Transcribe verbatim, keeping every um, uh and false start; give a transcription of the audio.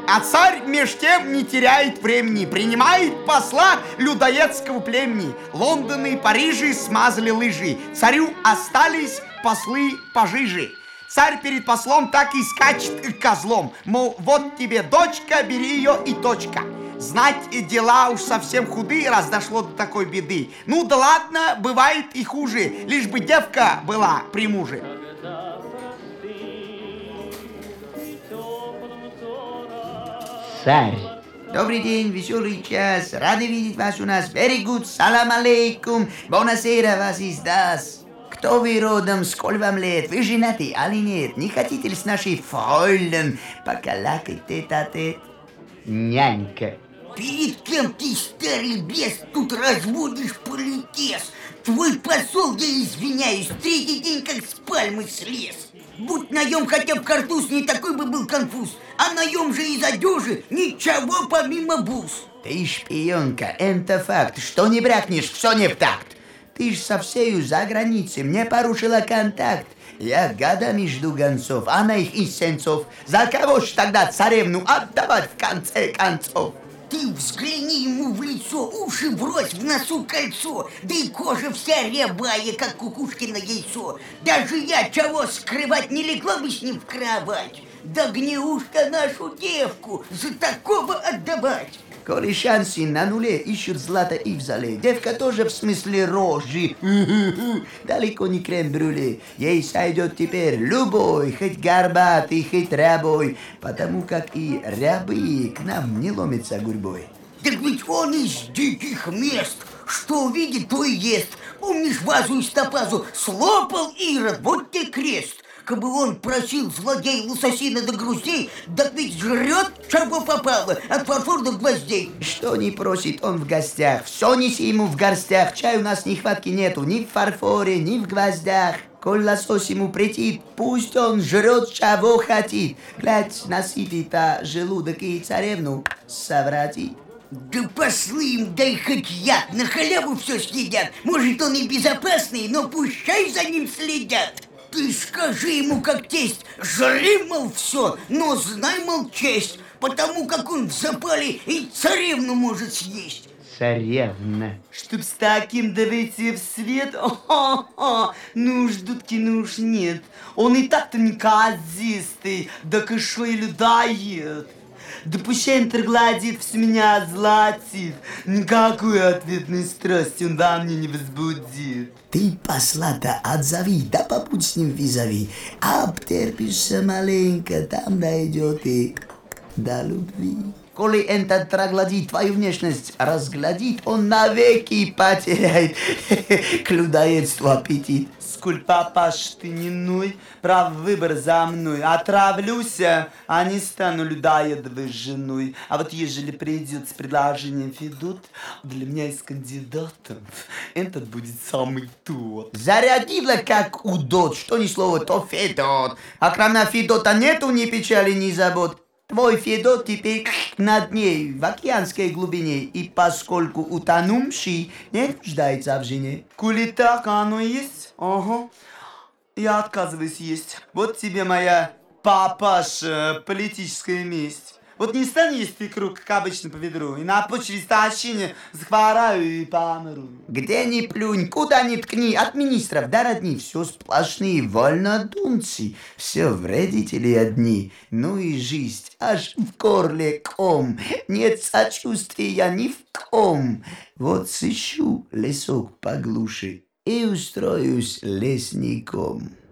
А царь меж тем не теряет времени, принимает посла людоедского племени. Лондон и Парижи смазали лыжи, царю остались послы пожиже. Царь перед послом так и скачет козлом, мол, вот тебе дочка, бери ее и точка. Знать, дела уж совсем худые, раз дошло до такой беды. Ну да ладно, бывает и хуже, лишь бы девка была при муже. Царь. Добрый день, веселый час. Рады видеть вас у нас. Very good. Салам алейкум. Бонасера, вас издас. Кто вы родом, сколь вам лет? Вы женаты, али нет? Не хотите ли с нашей фройлен покалакать тет-а-тет? Нянька. Перед кем ты, старый бес, тут разводишь политес? Твой посол, я извиняюсь, третий день как с пальмы слез. Будь наем хотя бы картуз, не такой бы был конфуз. А наем же из одежи ничего помимо бус. Ты шпионка, это факт. Что не брякнешь, все не в такт. Ты ж со всею за границей мне порушила контакт. Я годами жду гонцов, она их из сенцов. За кого ж тогда царевну отдавать в конце концов? Ты взгляни ему в лицо, уши врозь, в носу кольцо, да и кожа вся рябая, как кукушкино яйцо. Даже я, чего скрывать, не легла бы с ним в кровать. Да гнеушка нашу девку за такого отдавать. Коли шансы на нуле, ищут злато и в зале. Девка тоже в смысле рожи. Далеко не крем-брюле. Ей сойдет теперь любой, хоть горбатый, хоть рябой, потому как и рябы к нам не ломятся гурьбой. Так ведь он из диких мест. Что увидит, то и ест. Помнишь вазу из топазу? Слопал Ирод, вот тебе крест. Кабы он просил злодей лососина до груздей, так ведь жрет, чего попало, от фарфор до гвоздей. Что не просит он в гостях, все неси ему в горстях. Чай у нас нехватки нету ни в фарфоре, ни в гвоздях. Коль лосось ему претит, пусть он жрет, чего хотит. Глядь, насытит, а желудок и царевну совратит. Да послы им дай хоть яд, на халяву все съедят. Может, он и безопасный, но пущай за ним следят. Ты скажи ему, как тесть, жри, мол, все, но знай, мол, честь, потому как он в запале и царевну может съесть. Царевна. Чтоб с таким да выйти в свет, о-хо-хо, ну уж дудки, ну уж нет. Он и так-то неказистый, да кишой людоед. Да пущай он гладит, все меня озлатит. Никакой ответной страсти он во мне не возбудит. Ты посла-то отзови, да побудь с ним визави. Обтерпишься маленько, там дойдет и до любви. Коли этот троглодит твою внешность разглядит, он навеки потеряет к людоедству аппетит. Сколь, папаш, ты не ной, прав выбор за мной. Отравлюся, а не стану людоедовой женой. А вот ежели придет с предложением Федот, для меня из кандидатов этот будет самый тот. Зарядила как удот, что ни слово, то Федот. А кроме Федота нету ни печали, ни забот. Твой Федот теперь на дне, в океанской глубине, и поскольку утонувший не нуждается в жене. Коли так оно есть, ага, я отказываюсь есть. Вот тебе моя, папаша, политическая месть. Вот не стань есть икру, как обычно, по ведру, и на почве истощения захвораю и помру. Где ни плюнь, куда ни ткни, от министров до родни, все сплошные вольнодумцы, все вредители одни. Ну и жизнь аж в горле ком, нет сочувствия ни в ком. Вот сыщу лесок поглуше и устроюсь лесником.